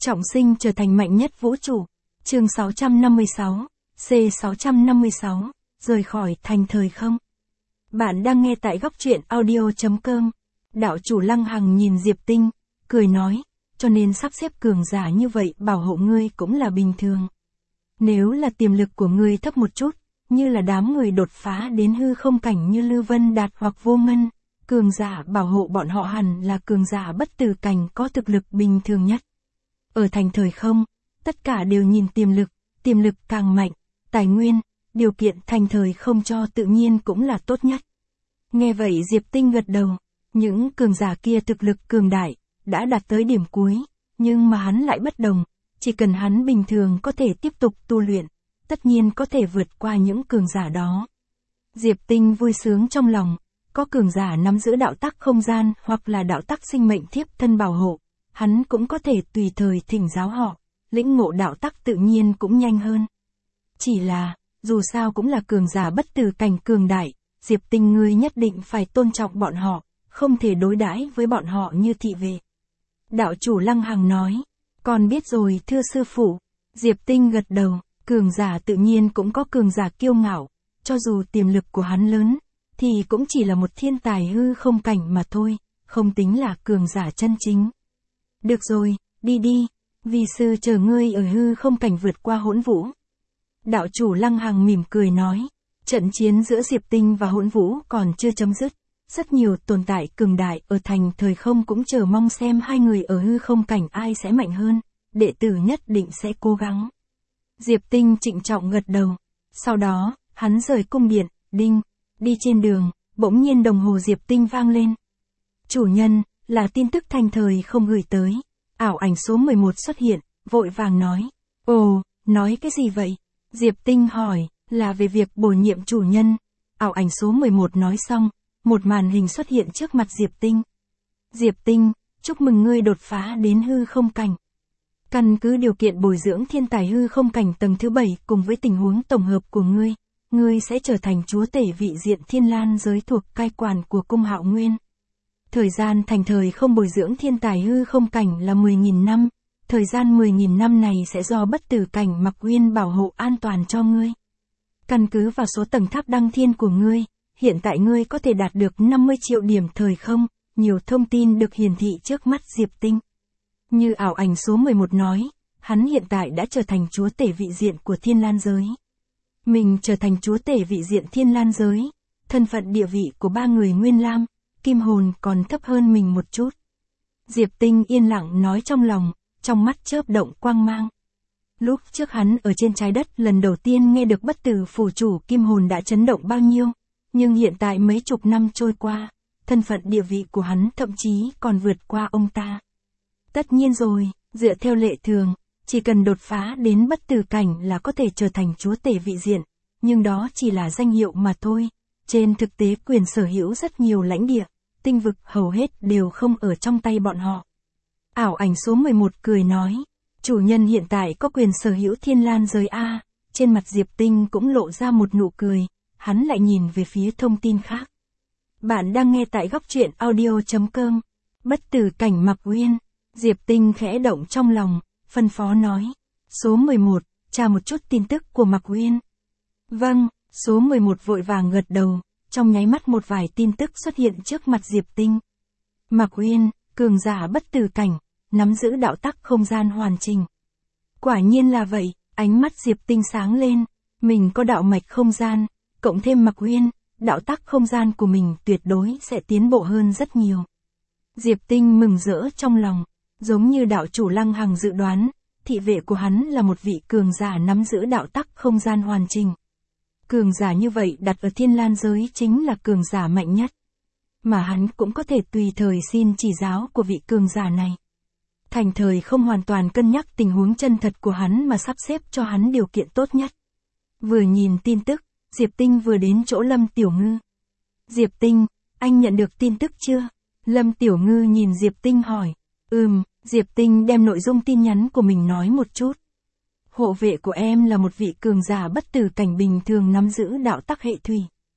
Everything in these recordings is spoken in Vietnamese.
Trọng sinh trở thành mạnh nhất vũ trụ. Chương 656, C656, rời khỏi thành thời không. Bạn đang nghe tại góc truyện audio.com. Đạo chủ Lăng Hằng nhìn Diệp Tinh, cười nói, cho nên sắp xếp cường giả như vậy bảo hộ ngươi cũng là bình thường. Nếu là tiềm lực của ngươi thấp một chút, như là đám người đột phá đến hư không cảnh như Lư Vân Đạt hoặc Vô Ngân, cường giả bảo hộ bọn họ hẳn là cường giả bất tử cảnh có thực lực bình thường nhất. Ở thành thời không, tất cả đều nhìn tiềm lực càng mạnh, tài nguyên, điều kiện thành thời không cho tự nhiên cũng là tốt nhất. Nghe vậy Diệp Tinh gật đầu, những cường giả kia thực lực cường đại, đã đạt tới điểm cuối, nhưng mà hắn lại bất đồng, chỉ cần hắn bình thường có thể tiếp tục tu luyện, tất nhiên có thể vượt qua những cường giả đó. Diệp Tinh vui sướng trong lòng, có cường giả nắm giữ đạo tắc không gian hoặc là đạo tắc sinh mệnh thiếp thân bảo hộ, hắn cũng có thể tùy thời thỉnh giáo họ, lĩnh ngộ đạo tắc tự nhiên cũng nhanh hơn. Chỉ là, dù sao cũng là cường giả bất tử cảnh cường đại, Diệp Tinh ngươi nhất định phải tôn trọng bọn họ, không thể đối đãi với bọn họ như thị vệ. Đạo chủ Lăng Hằng nói, con biết rồi thưa sư phụ. Diệp Tinh gật đầu, cường giả tự nhiên cũng có cường giả kiêu ngạo, cho dù tiềm lực của hắn lớn, thì cũng chỉ là một thiên tài hư không cảnh mà thôi, không tính là cường giả chân chính. Được rồi, đi đi, vì sư chờ ngươi ở hư không cảnh vượt qua hỗn vũ. Đạo chủ Lăng Hằng mỉm cười nói, trận chiến giữa Diệp Tinh và hỗn vũ còn chưa chấm dứt, rất nhiều tồn tại cường đại ở thành thời không cũng chờ mong xem hai người ở hư không cảnh ai sẽ mạnh hơn, đệ tử nhất định sẽ cố gắng. Diệp Tinh trịnh trọng gật đầu, sau đó, hắn rời cung điện, đi trên đường, bỗng nhiên đồng hồ Diệp Tinh vang lên. Chủ nhân, là tin tức thành thời không gửi tới. Ảo ảnh số 11 xuất hiện, vội vàng nói. Ồ, nói cái gì vậy? Diệp Tinh hỏi, là về việc bổ nhiệm chủ nhân. Ảo ảnh số 11 nói xong, một màn hình xuất hiện trước mặt Diệp Tinh. Diệp Tinh, chúc mừng ngươi đột phá đến hư không cảnh. Căn cứ điều kiện bồi dưỡng thiên tài hư không cảnh tầng thứ 7 cùng với tình huống tổng hợp của ngươi sẽ trở thành chúa tể vị diện Thiên Lan giới thuộc cai quản của cung Hạo Nguyên. Thời gian thành thời không bồi dưỡng thiên tài hư không cảnh là 10.000 năm, thời gian 10.000 năm này sẽ do bất tử cảnh Mặc Uyên bảo hộ an toàn cho ngươi. Căn cứ vào số tầng tháp đăng thiên của ngươi, hiện tại ngươi có thể đạt được 50 triệu điểm thời không, nhiều thông tin được hiển thị trước mắt Diệp Tinh. Như ảo ảnh số 11 nói, hắn hiện tại đã trở thành chúa tể vị diện của Thiên Lan giới. Mình trở thành chúa tể vị diện Thiên Lan giới, thân phận địa vị của ba người Nguyên Lam, Kim Hồn còn thấp hơn mình một chút. Diệp Tinh yên lặng nói trong lòng, trong mắt chớp động quang mang. Lúc trước hắn ở trên trái đất lần đầu tiên nghe được bất tử phủ chủ Kim Hồn đã chấn động bao nhiêu, nhưng hiện tại mấy chục năm trôi qua, thân phận địa vị của hắn thậm chí còn vượt qua ông ta. Tất nhiên rồi, dựa theo lệ thường, chỉ cần đột phá đến bất tử cảnh là có thể trở thành chúa tể vị diện, nhưng đó chỉ là danh hiệu mà thôi. Trên thực tế quyền sở hữu rất nhiều lãnh địa, tinh vực hầu hết đều không ở trong tay bọn họ. Ảo ảnh số 11 cười nói, chủ nhân hiện tại có quyền sở hữu Thiên Lan giới A. Trên mặt Diệp Tinh cũng lộ ra một nụ cười, hắn lại nhìn về phía thông tin khác. Bạn đang nghe tại góc truyện audio.com. Bất tử cảnh Mặc Uyên. Diệp Tinh khẽ động trong lòng, phân phó nói. Số 11, tra một chút tin tức của Mặc Uyên. Vâng, số 11 vội vàng gật đầu, trong nháy mắt một vài tin tức xuất hiện trước mặt Diệp Tinh. Mặc Uyên, cường giả bất tử cảnh, nắm giữ đạo tắc không gian hoàn chỉnh. Quả nhiên là vậy, ánh mắt Diệp Tinh sáng lên, mình có đạo mạch không gian, cộng thêm Mặc Uyên, đạo tắc không gian của mình tuyệt đối sẽ tiến bộ hơn rất nhiều. Diệp Tinh mừng rỡ trong lòng, giống như đạo chủ Lăng Hằng dự đoán, thị vệ của hắn là một vị cường giả nắm giữ đạo tắc không gian hoàn chỉnh. Cường giả như vậy đặt ở Thiên Lan giới chính là cường giả mạnh nhất. Mà hắn cũng có thể tùy thời xin chỉ giáo của vị cường giả này. Thành thời không hoàn toàn cân nhắc tình huống chân thật của hắn mà sắp xếp cho hắn điều kiện tốt nhất. Vừa nhìn tin tức, Diệp Tinh vừa đến chỗ Lâm Tiểu Ngư. Diệp Tinh, anh nhận được tin tức chưa? Lâm Tiểu Ngư nhìn Diệp Tinh hỏi. Diệp Tinh đem nội dung tin nhắn của mình nói một chút. Hộ vệ của em là một vị cường giả bất tử cảnh bình thường nắm giữ đạo tắc hệ thủy.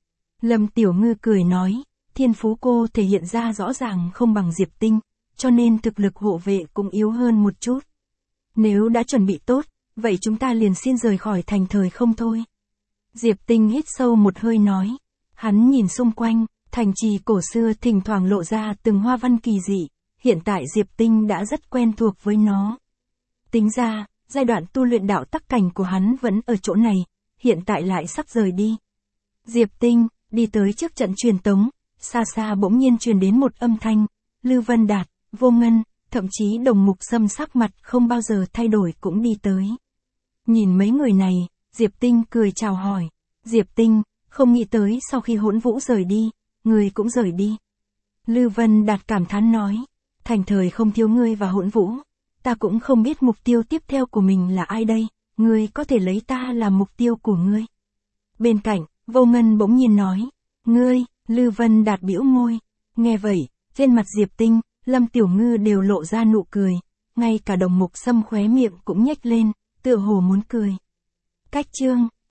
Lâm Tiểu Ngư cười nói, thiên phú cô thể hiện ra rõ ràng không bằng Diệp Tinh, cho nên thực lực hộ vệ cũng yếu hơn một chút. Nếu đã chuẩn bị tốt, vậy chúng ta liền xin rời khỏi thành thời không thôi. Diệp Tinh hít sâu một hơi nói. Hắn nhìn xung quanh, thành trì cổ xưa thỉnh thoảng lộ ra từng hoa văn kỳ dị, hiện tại Diệp Tinh đã rất quen thuộc với nó. Tính ra, giai đoạn tu luyện đạo tắc cảnh của hắn vẫn ở chỗ này, hiện tại lại sắp rời đi. Diệp Tinh, đi tới trước trận truyền tống, xa xa bỗng nhiên truyền đến một âm thanh, Lư Vân Đạt, Vô Ngân, thậm chí Đồng Mục Sâm sắc mặt không bao giờ thay đổi cũng đi tới. Nhìn mấy người này, Diệp Tinh cười chào hỏi. Diệp Tinh, không nghĩ tới sau khi Hỗn Vũ rời đi, người cũng rời đi. Lư Vân Đạt cảm thán nói, thành thời không thiếu ngươi và Hỗn Vũ, ta cũng không biết mục tiêu tiếp theo của mình là ai đây, ngươi có thể lấy ta làm mục tiêu của ngươi. Bên cạnh, Vô Ngân bỗng nhiên nói, ngươi, Lư Vân Đạt bĩu môi. Nghe vậy, trên mặt Diệp Tinh, Lâm Tiểu Ngư đều lộ ra nụ cười, ngay cả Đồng Mục Sâm khóe miệng cũng nhếch lên, tựa hồ muốn cười. Cách chương